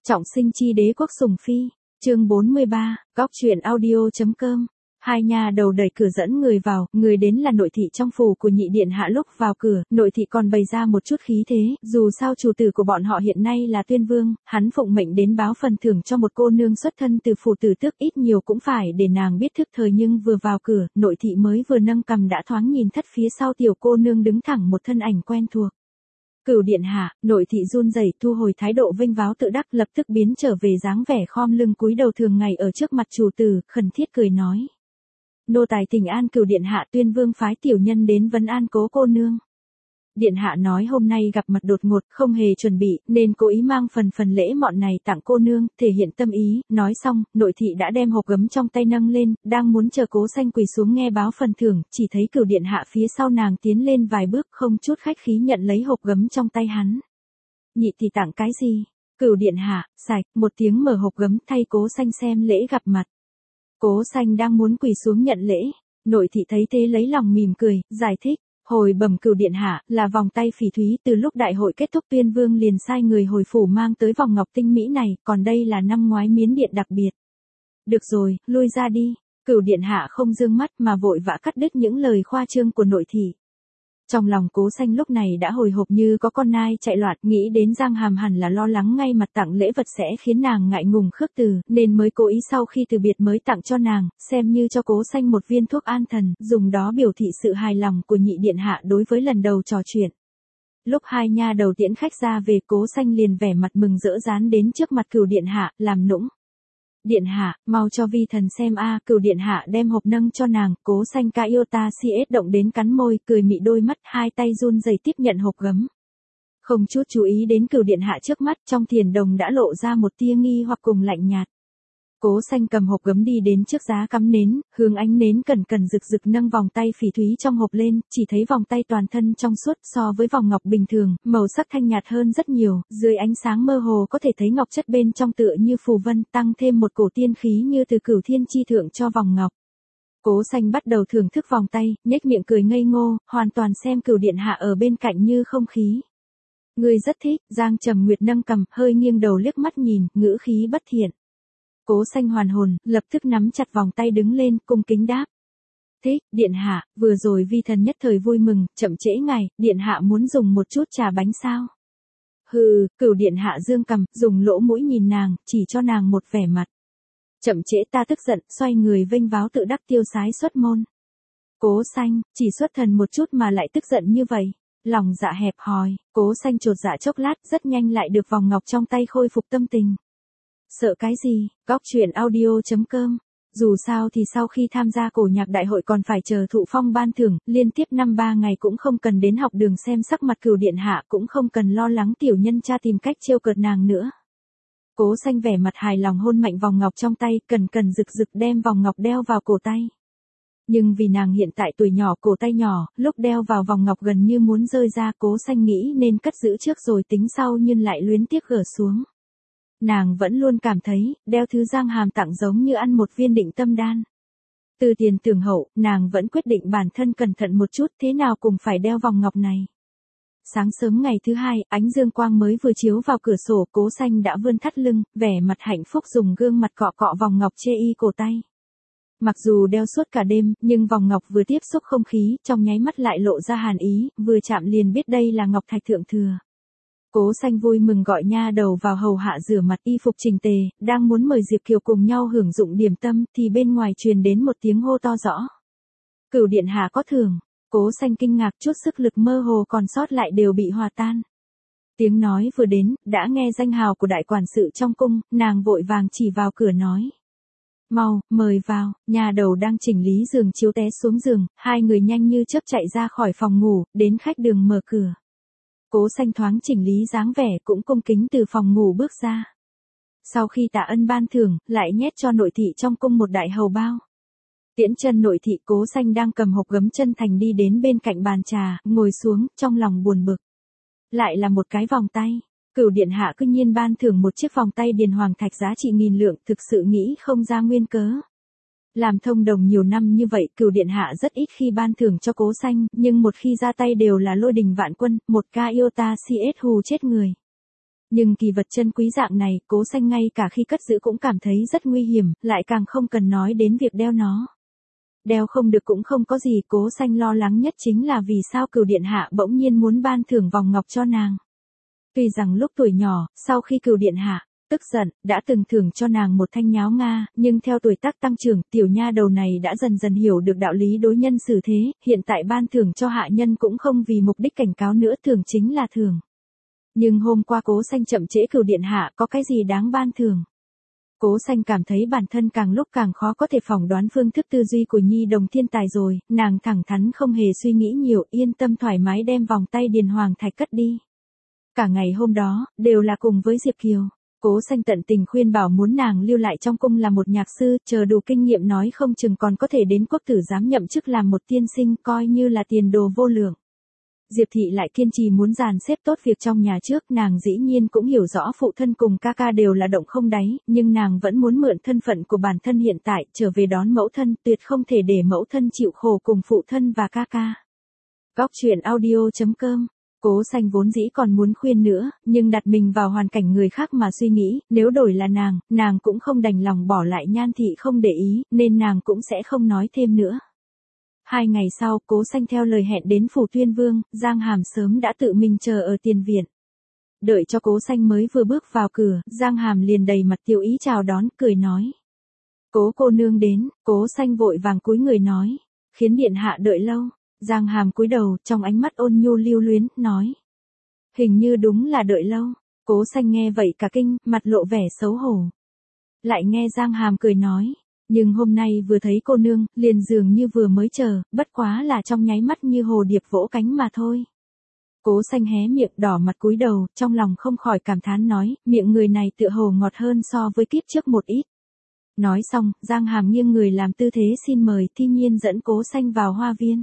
Trọng sinh chi đế quốc sủng phi, chương 43, góc truyện audio.com. Hai nhà đầu đẩy cửa dẫn người vào, người đến là nội thị trong phủ của nhị điện hạ. Lúc vào cửa, nội thị còn bày ra một chút khí thế, dù sao chủ tử của bọn họ hiện nay là Tuyên Vương, hắn phụng mệnh đến báo phần thưởng cho một cô nương xuất thân từ phủ tử tước, ít nhiều cũng phải để nàng biết thức thời. Nhưng vừa vào cửa, nội thị mới vừa nâng cằm đã thoáng nhìn thất phía sau tiểu cô nương đứng thẳng một thân ảnh quen thuộc. Cửu điện hạ. Nội thị run rẩy thu hồi thái độ vênh váo tự đắc, lập tức biến trở về dáng vẻ khom lưng cúi đầu thường ngày ở trước mặt chủ tử, khẩn thiết cười nói: Nô tài thỉnh an cửu điện hạ, Tuyên Vương phái tiểu nhân đến vấn an cố cô nương. Điện hạ nói hôm nay gặp mặt đột ngột, không hề chuẩn bị, nên cố ý mang phần lễ mọn này tặng cô nương, thể hiện tâm ý. Nói xong, nội thị đã đem hộp gấm trong tay nâng lên, đang muốn chờ Cố Xanh quỳ xuống nghe báo phần thưởng, chỉ thấy cửu điện hạ phía sau nàng tiến lên vài bước, không chút khách khí nhận lấy hộp gấm trong tay hắn. Nhị tỷ tặng cái gì? Cửu điện hạ, sạch, một tiếng mở hộp gấm thay Cố Xanh xem lễ gặp mặt. Cố Xanh đang muốn quỳ xuống nhận lễ, nội thị thấy thế lấy lòng mỉm cười, giải thích: Hồi bẩm cửu điện hạ, là vòng tay phỉ thúy, từ lúc đại hội kết thúc Tuyên Vương liền sai người hồi phủ mang tới vòng ngọc tinh mỹ này, còn đây là năm ngoái miến điện đặc biệt. Được rồi, lui ra đi. Cửu điện hạ không dương mắt mà vội vã cắt đứt những lời khoa trương của nội thị. Trong lòng Cố Xanh lúc này đã hồi hộp như có con nai chạy loạn, nghĩ đến Giang Hàm hẳn là lo lắng ngay mặt tặng lễ vật sẽ khiến nàng ngại ngùng khước từ, nên mới cố ý sau khi từ biệt mới tặng cho nàng, xem như cho Cố Xanh một viên thuốc an thần, dùng đó biểu thị sự hài lòng của nhị điện hạ đối với lần đầu trò chuyện. Lúc hai nha đầu tiễn khách ra về, Cố Xanh liền vẻ mặt mừng rỡ dán đến trước mặt cửu điện hạ, làm nũng: Điện hạ, mau cho vi thần xem a. Cửu điện hạ đem hộp nâng cho nàng, Cố Xanh ca yêu ta si ết động đến cắn môi, cười mị đôi mắt, hai tay run rẩy tiếp nhận hộp gấm. Không chút chú ý đến cửu điện hạ trước mắt, trong thiền đồng đã lộ ra một tia nghi hoặc cùng lạnh nhạt. Cố Xanh cầm hộp gấm đi đến trước giá cắm nến, hướng ánh nến cẩn rực rực nâng vòng tay phỉ thúy trong hộp lên, chỉ thấy vòng tay toàn thân trong suốt, so với vòng ngọc bình thường, màu sắc thanh nhạt hơn rất nhiều, dưới ánh sáng mơ hồ có thể thấy ngọc chất bên trong tựa như phù vân, tăng thêm một cổ tiên khí như từ cửu thiên chi thượng cho vòng ngọc. Cố Xanh bắt đầu thưởng thức vòng tay, nhếch miệng cười ngây ngô, hoàn toàn xem cửu điện hạ ở bên cạnh như không khí. Ngươi rất thích. Giang Trầm Nguyệt nâng cằm, hơi nghiêng đầu liếc mắt nhìn, ngữ khí bất thiện. Cố Xanh hoàn hồn, lập tức nắm chặt vòng tay đứng lên, cung kính đáp: Thích, điện hạ, vừa rồi vi thần nhất thời vui mừng, chậm trễ ngài, điện hạ muốn dùng một chút trà bánh sao? Hừ. Cửu điện hạ dương cằm, dùng lỗ mũi nhìn nàng, chỉ cho nàng một vẻ mặt: Chậm trễ ta tức giận, xoay người vênh váo tự đắc tiêu sái xuất môn. Cố Xanh, chỉ xuất thần một chút mà lại tức giận như vậy. Lòng dạ hẹp hòi. Cố Xanh chột dạ chốc lát, rất nhanh lại được vòng ngọc trong tay khôi phục tâm tình. Sợ cái gì? Góc truyện audio.com. Dù sao thì sau khi tham gia cổ nhạc đại hội còn phải chờ thụ phong ban thưởng, liên tiếp 3 ngày cũng không cần đến học đường xem sắc mặt cửu điện hạ, cũng không cần lo lắng tiểu nhân cha tìm cách trêu cợt nàng nữa. Cố Xanh vẻ mặt hài lòng hôn mạnh vòng ngọc trong tay, cẩn rực rực đem vòng ngọc đeo vào cổ tay. Nhưng vì nàng hiện tại tuổi nhỏ, cổ tay nhỏ, lúc đeo vào vòng ngọc gần như muốn rơi ra, Cố Xanh nghĩ nên cất giữ trước rồi tính sau, nhưng lại luyến tiếc gỡ xuống. Nàng vẫn luôn cảm thấy, đeo thứ Giang Hàm tặng giống như ăn một viên định tâm đan. Từ tiền tưởng hậu, nàng vẫn quyết định bản thân cẩn thận một chút, thế nào cũng phải đeo vòng ngọc này. Sáng sớm ngày thứ hai, ánh dương quang mới vừa chiếu vào cửa sổ, Cố Xanh đã vươn thắt lưng, vẻ mặt hạnh phúc dùng gương mặt cọ cọ vòng ngọc chê y cổ tay. Mặc dù đeo suốt cả đêm, nhưng vòng ngọc vừa tiếp xúc không khí, trong nháy mắt lại lộ ra hàn ý, vừa chạm liền biết đây là ngọc thạch thượng thừa. Cố Xanh vui mừng gọi nha đầu vào hầu hạ rửa mặt, y phục chỉnh tề, đang muốn mời Diệp Kiều cùng nhau hưởng dụng điểm tâm, thì bên ngoài truyền đến một tiếng hô to rõ: Cửu điện hạ có thưởng. Cố Xanh kinh ngạc, chút sức lực mơ hồ còn sót lại đều bị hòa tan. Tiếng nói vừa đến, đã nghe danh hào của đại quản sự trong cung, nàng vội vàng chỉ vào cửa nói: Mau, mời vào. Nhà đầu đang chỉnh lý giường chiếu té xuống giường, hai người nhanh như chớp chạy ra khỏi phòng ngủ, đến khách đường mở cửa. Cố Xanh thoáng chỉnh lý dáng vẻ cũng cung kính từ phòng ngủ bước ra. Sau khi tạ ân ban thưởng, lại nhét cho nội thị trong cung một đại hầu bao. Tiễn chân nội thị, Cố Xanh đang cầm hộp gấm chân thành đi đến bên cạnh bàn trà, ngồi xuống, trong lòng buồn bực. Lại là một cái vòng tay. Cửu điện hạ cư nhiên ban thưởng một chiếc vòng tay điền hoàng thạch giá trị 1000 lượng, thực sự nghĩ không ra nguyên cớ. Làm thông đồng nhiều năm như vậy, cửu điện hạ rất ít khi ban thưởng cho Cố Xanh, nhưng một khi ra tay đều là lôi đình vạn quân, một ca yêu ta si ết hù chết người. Nhưng kỳ vật chân quý dạng này, Cố Xanh ngay cả khi cất giữ cũng cảm thấy rất nguy hiểm, lại càng không cần nói đến việc đeo nó. Đeo không được cũng không có gì, Cố Xanh lo lắng nhất chính là vì sao Cửu Điện Hạ bỗng nhiên muốn ban thưởng vòng ngọc cho nàng. Tuy rằng lúc tuổi nhỏ, sau khi Cửu Điện Hạ tức giận, đã từng thưởng cho nàng một thanh nháo nga, nhưng theo tuổi tác tăng trưởng, tiểu nha đầu này đã dần dần hiểu được đạo lý đối nhân xử thế, hiện tại ban thưởng cho hạ nhân cũng không vì mục đích cảnh cáo nữa, thưởng chính là thưởng. Nhưng hôm qua Cố Xanh chậm trễ Cửu Điện Hạ có cái gì đáng ban thưởng. Cố Xanh cảm thấy bản thân càng lúc càng khó có thể phỏng đoán phương thức tư duy của nhi đồng thiên tài rồi, nàng thẳng thắn không hề suy nghĩ nhiều, yên tâm thoải mái đem vòng tay Điền Hoàng Thạch cất đi. Cả ngày hôm đó, đều là cùng với Diệp Kiều. Cố Xanh tận tình khuyên bảo muốn nàng lưu lại trong cung là một nhạc sư, chờ đủ kinh nghiệm nói không chừng còn có thể đến quốc tử giám nhậm chức làm một tiên sinh, coi như là tiền đồ vô lượng. Diệp Thị lại kiên trì muốn dàn xếp tốt việc trong nhà trước, nàng dĩ nhiên cũng hiểu rõ phụ thân cùng ca ca đều là động không đáy, nhưng nàng vẫn muốn mượn thân phận của bản thân hiện tại, trở về đón mẫu thân, tuyệt không thể để mẫu thân chịu khổ cùng phụ thân và ca ca. Góc truyện audio.com. Cố Xanh vốn dĩ còn muốn khuyên nữa, nhưng đặt mình vào hoàn cảnh người khác mà suy nghĩ, nếu đổi là nàng cũng không đành lòng bỏ lại Nhan Thị không để ý, nên nàng cũng sẽ không nói thêm nữa. 2 ngày sau, Cố Xanh theo lời hẹn đến phủ Tuyên Vương, Giang Hàm sớm đã tự mình chờ ở tiền viện. Đợi cho Cố Xanh mới vừa bước vào cửa, Giang Hàm liền đầy mặt tiêu ý chào đón, cười nói. Cố cô nương đến, Cố Xanh vội vàng cúi người nói. Khiến điện hạ đợi lâu. Giang Hàm cúi đầu, trong ánh mắt ôn nhu lưu luyến, nói. Hình như đúng là đợi lâu. Cố Xanh nghe vậy cả kinh, mặt lộ vẻ xấu hổ. Lại nghe Giang Hàm cười nói. Nhưng hôm nay vừa thấy cô nương, liền dường như vừa mới chờ, bất quá là trong nháy mắt như hồ điệp vỗ cánh mà thôi. Cố Xanh hé miệng đỏ mặt cúi đầu, trong lòng không khỏi cảm thán nói, miệng người này tựa hồ ngọt hơn so với kiếp trước một ít. Nói xong, Giang Hàm nghiêng người làm tư thế xin mời, Thi Nhiên dẫn Cố Xanh vào hoa viên.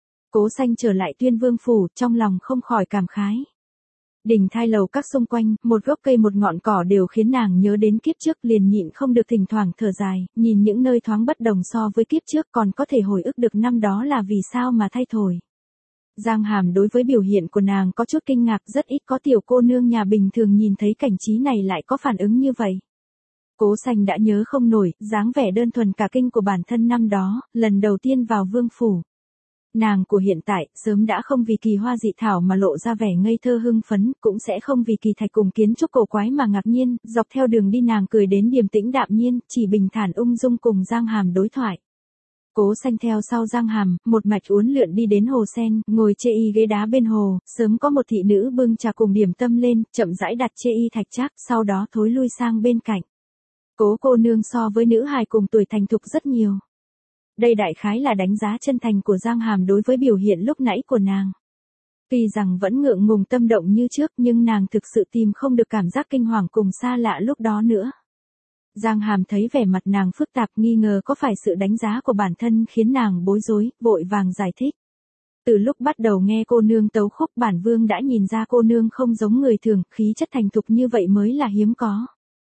Cố Xanh trở lại Tuyên Vương phủ, trong lòng không khỏi cảm khái. Đỉnh thai lầu các xung quanh, một gốc cây một ngọn cỏ đều khiến nàng nhớ đến kiếp trước, liền nhịn không được thỉnh thoảng thở dài, nhìn những nơi thoáng bất đồng so với kiếp trước, còn có thể hồi ức được năm đó là vì sao mà thay thổi. Giang Hàm đối với biểu hiện của nàng có chút kinh ngạc, rất ít có tiểu cô nương nhà bình thường nhìn thấy cảnh trí này lại có phản ứng như vậy. Cố Xanh đã nhớ không nổi, dáng vẻ đơn thuần cả kinh của bản thân năm đó, lần đầu tiên vào vương phủ. Nàng của hiện tại, sớm đã không vì kỳ hoa dị thảo mà lộ ra vẻ ngây thơ hưng phấn, cũng sẽ không vì kỳ thạch cùng kiến trúc cổ quái mà ngạc nhiên, dọc theo đường đi nàng cười đến điềm tĩnh đạm nhiên, chỉ bình thản ung dung cùng Giang Hàm đối thoại. Cố Xanh theo sau Giang Hàm, một mạch uốn lượn đi đến hồ sen, ngồi chê y ghế đá bên hồ, sớm có một thị nữ bưng trà cùng điểm tâm lên, chậm rãi đặt chê y thạch trác, sau đó thối lui sang bên cạnh. Cố cô nương so với nữ hài cùng tuổi thành thục rất nhiều. Đây đại khái là đánh giá chân thành của Giang Hàm đối với biểu hiện lúc nãy của nàng. Tuy rằng vẫn ngượng ngùng tâm động như trước, nhưng nàng thực sự tìm không được cảm giác kinh hoàng cùng xa lạ lúc đó nữa. Giang Hàm thấy vẻ mặt nàng phức tạp, nghi ngờ có phải sự đánh giá của bản thân khiến nàng bối rối, vội vàng giải thích. Từ lúc bắt đầu nghe cô nương tấu khúc, bản vương đã nhìn ra cô nương không giống người thường, khí chất thành thục như vậy mới là hiếm có.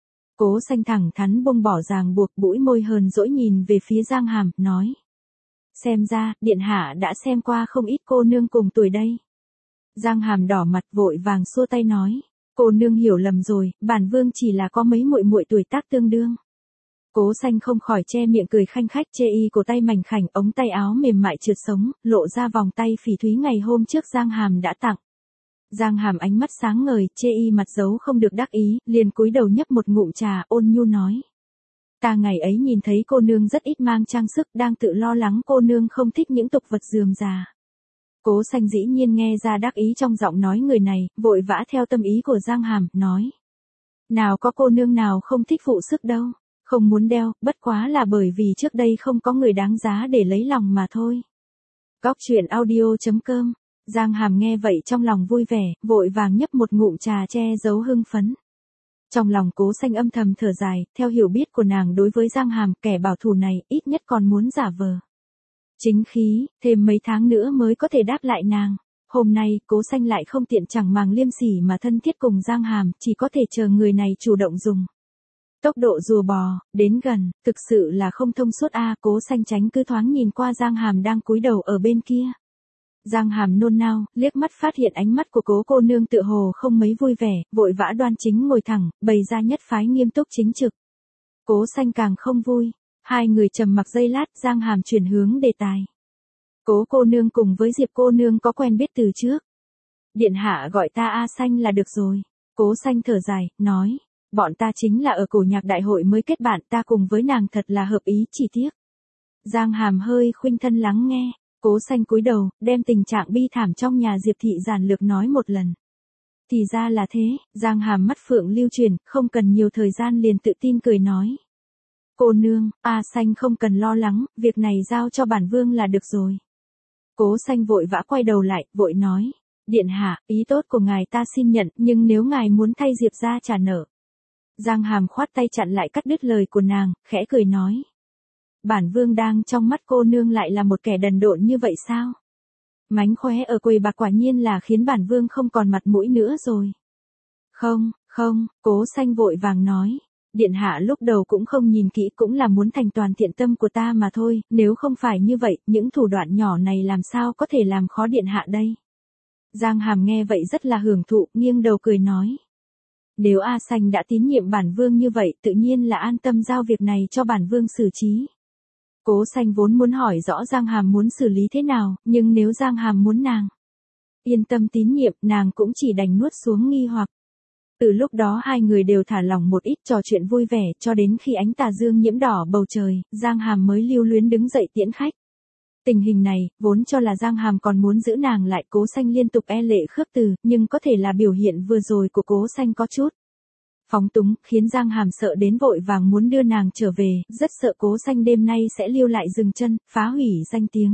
Cố Xanh thẳng thắn buông bỏ ràng buộc, bũi môi hờn dỗi nhìn về phía Giang Hàm, nói. Xem ra, điện hạ đã xem qua không ít cô nương cùng tuổi đây. Giang Hàm đỏ mặt vội vàng xua tay nói. Cô nương hiểu lầm rồi, bản vương chỉ là có mấy muội muội tuổi tác tương đương. Cố Xanh không khỏi che miệng cười khanh khách, chê y cổ tay mảnh khảnh, ống tay áo mềm mại trượt sống, lộ ra vòng tay phỉ thúy ngày hôm trước Giang Hàm đã tặng. Giang Hàm ánh mắt sáng ngời, chê y mặt giấu không được đắc ý, liền cúi đầu nhấp một ngụm trà, ôn nhu nói. Ta ngày ấy nhìn thấy cô nương rất ít mang trang sức, đang tự lo lắng cô nương không thích những tục vật rườm rà. Cố Xanh dĩ nhiên nghe ra đắc ý trong giọng nói người này, vội vã theo tâm ý của Giang Hàm, nói. Nào có cô nương nào không thích phụ sức đâu, không muốn đeo, bất quá là bởi vì trước đây không có người đáng giá để lấy lòng mà thôi. Góc truyện audio.com. Giang Hàm nghe vậy trong lòng vui vẻ, vội vàng nhấp một ngụm trà che giấu hưng phấn. Trong lòng Cố Xanh âm thầm thở dài, theo hiểu biết của nàng đối với Giang Hàm, kẻ bảo thủ này, ít nhất còn muốn giả vờ. Chính khí, thêm mấy tháng nữa mới có thể đáp lại nàng. Hôm nay, Cố Xanh lại không tiện chẳng màng liêm sỉ mà thân thiết cùng Giang Hàm, chỉ có thể chờ người này chủ động dùng. Tốc độ rùa bò, đến gần, thực sự là không thông suốt a. Cố Xanh tránh cứ thoáng nhìn qua Giang Hàm đang cúi đầu ở bên kia. Giang Hàm nôn nao, liếc mắt phát hiện ánh mắt của Cố cô nương tựa hồ không mấy vui vẻ, vội vã đoan chính ngồi thẳng, bày ra nhất phái nghiêm túc chính trực. Cố Xanh càng không vui. Hai người trầm mặc giây lát, Giang Hàm chuyển hướng đề tài. Cố cô nương cùng với Diệp cô nương có quen biết từ trước. Điện hạ gọi ta A Xanh là được rồi. Cố Xanh thở dài, nói. Bọn ta chính là ở cổ nhạc đại hội mới kết bạn, ta cùng với nàng thật là hợp ý, chỉ tiếc. Giang Hàm hơi khuynh thân lắng nghe. Cố Xanh cúi đầu, đem tình trạng bi thảm trong nhà Diệp thị giản lược nói một lần. Thì ra là thế, Giang Hàm mắt phượng lưu truyền, không cần nhiều thời gian liền tự tin cười nói. Cô nương, A Xanh không cần lo lắng, việc này giao cho bản vương là được rồi. Cố Xanh vội vã quay đầu lại, vội nói. Điện hạ, ý tốt của ngài ta xin nhận, nhưng nếu ngài muốn thay Diệp ra trả nợ. Giang Hàm khoát tay chặn lại cắt đứt lời của nàng, khẽ cười nói. Bản vương đang trong mắt cô nương lại là một kẻ đần độn như vậy sao? Mánh khóe ở quầy bạc quả nhiên là khiến bản vương không còn mặt mũi nữa rồi. Không, Cố Xanh vội vàng nói. Điện hạ lúc đầu cũng không nhìn kỹ, cũng là muốn thành toàn thiện tâm của ta mà thôi, nếu không phải như vậy, những thủ đoạn nhỏ này làm sao có thể làm khó điện hạ đây. Giang Hàm nghe vậy rất là hưởng thụ, nghiêng đầu cười nói. Nếu A Xanh đã tín nhiệm bản vương như vậy, tự nhiên là an tâm giao việc này cho bản vương xử trí. Cố Xanh vốn muốn hỏi rõ Giang Hàm muốn xử lý thế nào, nhưng nếu Giang Hàm muốn nàng yên tâm tín nhiệm, nàng cũng chỉ đành nuốt xuống nghi hoặc. Từ lúc đó hai người đều thả lỏng một ít, trò chuyện vui vẻ, cho đến khi ánh tà dương nhiễm đỏ bầu trời, Giang Hàm mới lưu luyến đứng dậy tiễn khách. Tình hình này, vốn cho là Giang Hàm còn muốn giữ nàng lại, Cố Xanh liên tục e lệ khước từ, nhưng có thể là biểu hiện vừa rồi của Cố Xanh có chút phóng túng, khiến Giang Hàm sợ đến vội vàng muốn đưa nàng trở về, rất sợ Cố Xanh đêm nay sẽ lưu lại dừng chân, phá hủy danh tiếng.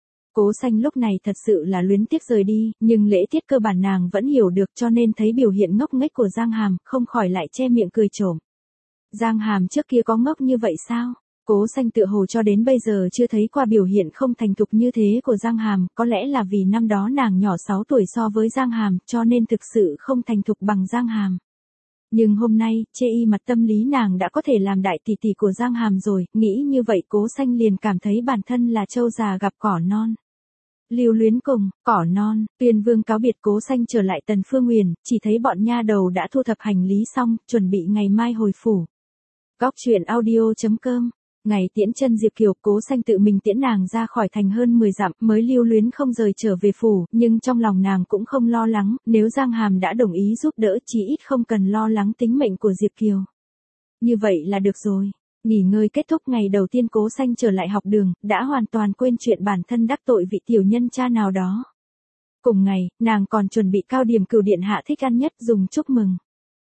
Cố Xanh lúc này thật sự là luyến tiếc rời đi, nhưng lễ tiết cơ bản nàng vẫn hiểu được, cho nên thấy biểu hiện ngốc nghếch của Giang Hàm, không khỏi lại che miệng cười trộm. Giang Hàm trước kia có ngốc như vậy sao? Cố Xanh tựa hồ cho đến bây giờ chưa thấy qua biểu hiện không thành thục như thế của Giang Hàm, có lẽ là vì năm đó nàng nhỏ 6 tuổi so với Giang Hàm, cho nên thực sự không thành thục bằng Giang Hàm. Nhưng hôm nay, chê y mặt tâm lý nàng đã có thể làm đại tỷ tỷ của Giang Hàm rồi, nghĩ như vậy Cố Xanh liền cảm thấy bản thân là trâu già gặp cỏ non. Lưu luyến cùng, cỏ non, Tuyên Vương cáo biệt Cố Xanh trở lại Tần Phương Uyển, chỉ thấy bọn nha đầu đã thu thập hành lý xong, chuẩn bị ngày mai hồi phủ. Góc truyện audio.com. Ngày tiễn chân Diệp Kiều, Cố Xanh tự mình tiễn nàng ra khỏi thành hơn 10 dặm, mới lưu luyến không rời trở về phủ, nhưng trong lòng nàng cũng không lo lắng, nếu Giang Hàm đã đồng ý giúp đỡ, chí ít không cần lo lắng tính mệnh của Diệp Kiều. Như vậy là được rồi. Nghỉ ngơi kết thúc ngày đầu tiên Cố Xanh trở lại học đường, đã hoàn toàn quên chuyện bản thân đắc tội vị tiểu nhân cha nào đó. Cùng ngày, nàng còn chuẩn bị cao điểm cửu điện hạ thích ăn nhất dùng chúc mừng.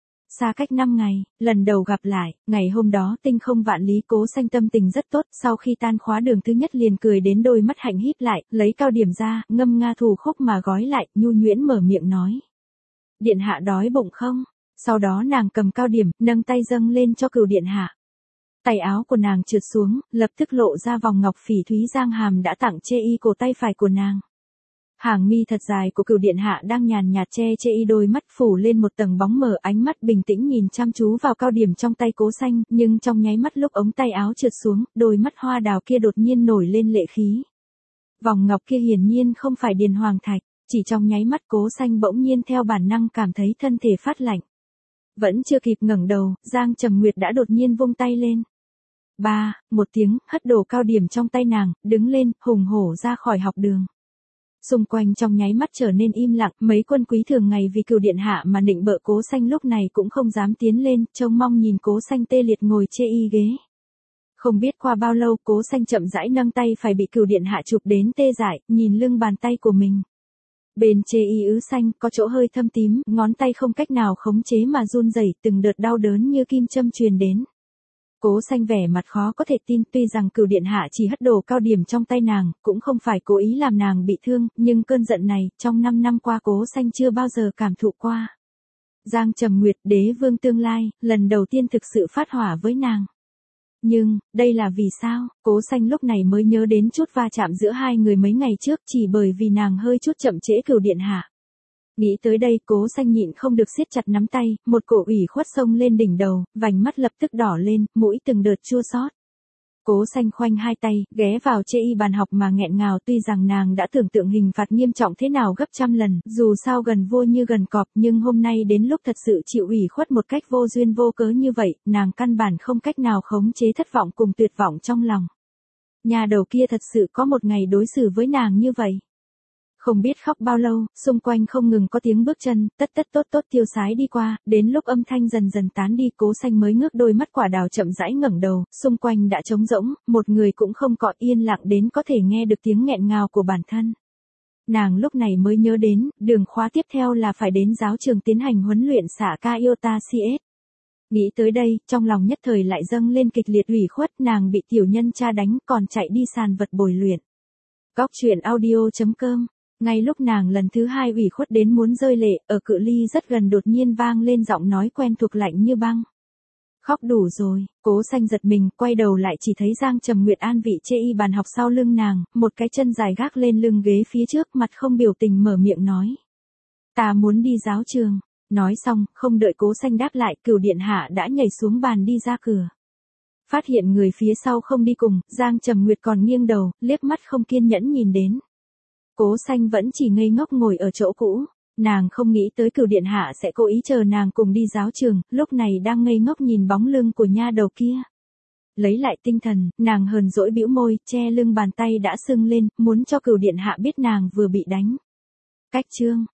Xa cách 5 ngày, lần đầu gặp lại, ngày hôm đó tinh không vạn lý, Cố Xanh tâm tình rất tốt, sau khi tan khóa đường thứ nhất liền cười đến đôi mắt hạnh híp lại, lấy cao điểm ra, ngâm nga thủ khúc mà gói lại, nhu nhuyễn mở miệng nói. Điện hạ đói bụng không? Sau đó nàng cầm cao điểm, nâng tay dâng lên cho cửu điện hạ. Tay áo của nàng trượt xuống, lập tức lộ ra vòng ngọc phỉ thúy Giang Hàm đã tặng chê y cổ tay phải của nàng. Hàng mi thật dài của cửu điện hạ đang nhàn nhạt che chê y, đôi mắt phủ lên một tầng bóng mờ, ánh mắt bình tĩnh nhìn chăm chú vào cao điểm trong tay Cố Xanh, nhưng trong nháy mắt lúc ống tay áo trượt xuống, đôi mắt hoa đào kia đột nhiên nổi lên lệ khí. Vòng ngọc kia hiển nhiên không phải điền hoàng thạch, chỉ trong nháy mắt Cố Xanh bỗng nhiên theo bản năng cảm thấy thân thể phát lạnh. Vẫn chưa kịp ngẩng đầu, Giang Trầm Nguyệt đã đột nhiên vung tay lên. Một tiếng, hất đổ cao điểm trong tay nàng, đứng lên, hùng hổ ra khỏi học đường. Xung quanh trong nháy mắt trở nên im lặng, mấy quân quý thường ngày vì cửu điện hạ mà nịnh bợ Cố Xanh lúc này cũng không dám tiến lên, trông mong nhìn Cố Xanh tê liệt ngồi chê y ghế. Không biết qua bao lâu, Cố Xanh chậm rãi nâng tay phải bị cửu điện hạ chụp đến tê dại, nhìn lưng bàn tay của mình. Bên chê y ứ xanh, có chỗ hơi thâm tím, ngón tay không cách nào khống chế mà run rẩy, từng đợt đau đớn như kim châm truyền đến. Cố Xanh vẻ mặt khó có thể tin, tuy rằng cửu điện hạ chỉ hất đổ cao điểm trong tay nàng, cũng không phải cố ý làm nàng bị thương, nhưng cơn giận này, trong 5 năm qua Cố Xanh chưa bao giờ cảm thụ qua. Giang Trầm Nguyệt, đế vương tương lai, lần đầu tiên thực sự phát hỏa với nàng. Nhưng, đây là vì sao? Cố Xanh lúc này mới nhớ đến chút va chạm giữa hai người mấy ngày trước, chỉ bởi vì nàng hơi chút chậm trễ cửu điện hạ. Nghĩ tới đây, Cố Xanh nhịn không được siết chặt nắm tay, một cổ ủy khuất xông lên đỉnh đầu, vành mắt lập tức đỏ lên, mũi từng đợt chua xót. Cố Xanh khoanh hai tay, ghé vào chê y bàn học mà nghẹn ngào, tuy rằng nàng đã tưởng tượng hình phạt nghiêm trọng thế nào gấp trăm lần, dù sao gần vua như gần cọp, nhưng hôm nay đến lúc thật sự chịu ủy khuất một cách vô duyên vô cớ như vậy, nàng căn bản không cách nào khống chế thất vọng cùng tuyệt vọng trong lòng. Nhà đầu kia thật sự có một ngày đối xử với nàng như vậy. Không biết khóc bao lâu, xung quanh không ngừng có tiếng bước chân, tất tốt tiêu sái đi qua, đến lúc âm thanh dần dần tán đi, Cố Xanh mới ngước đôi mắt quả đào chậm rãi ngẩng đầu, xung quanh đã trống rỗng, một người cũng không có, yên lặng đến có thể nghe được tiếng nghẹn ngào của bản thân. Nàng lúc này mới nhớ đến, đường khóa tiếp theo là phải đến giáo trường tiến hành huấn luyện xạ Kaiota CS. Nghĩ tới đây, trong lòng nhất thời lại dâng lên kịch liệt ủy khuất, nàng bị tiểu nhân cha đánh còn chạy đi sàn vật bồi luyện. Góc truyện audio.com. Ngay lúc nàng lần thứ hai ủy khuất đến muốn rơi lệ, ở cự ly rất gần đột nhiên vang lên giọng nói quen thuộc lạnh như băng. Khóc đủ rồi, Cố Xanh giật mình, quay đầu lại chỉ thấy Giang Trầm Nguyệt an vị chê y bàn học sau lưng nàng, một cái chân dài gác lên lưng ghế phía trước, mặt không biểu tình mở miệng nói. Ta muốn đi giáo trường. Nói xong, không đợi Cố Xanh đáp lại, Cửu điện hạ đã nhảy xuống bàn đi ra cửa. Phát hiện người phía sau không đi cùng, Giang Trầm Nguyệt còn nghiêng đầu, liếc mắt không kiên nhẫn nhìn đến. Cố Xanh vẫn chỉ ngây ngốc ngồi ở chỗ cũ, nàng không nghĩ tới Cửu điện hạ sẽ cố ý chờ nàng cùng đi giáo trường, lúc này đang ngây ngốc nhìn bóng lưng của nha đầu kia. Lấy lại tinh thần, nàng hờn dỗi bĩu môi, che lưng bàn tay đã sưng lên, muốn cho Cửu điện hạ biết nàng vừa bị đánh. Cách chương